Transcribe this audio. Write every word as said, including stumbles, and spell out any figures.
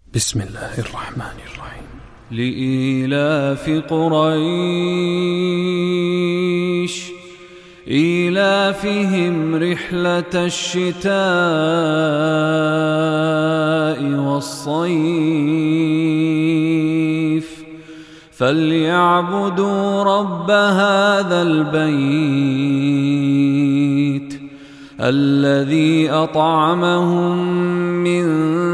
بسم الله الرحمن الرحيم. لإيلاف قريش إيلافهم رحلة الشتاء والصيف فليعبدوا رب هذا البيت الذي أطعمهم من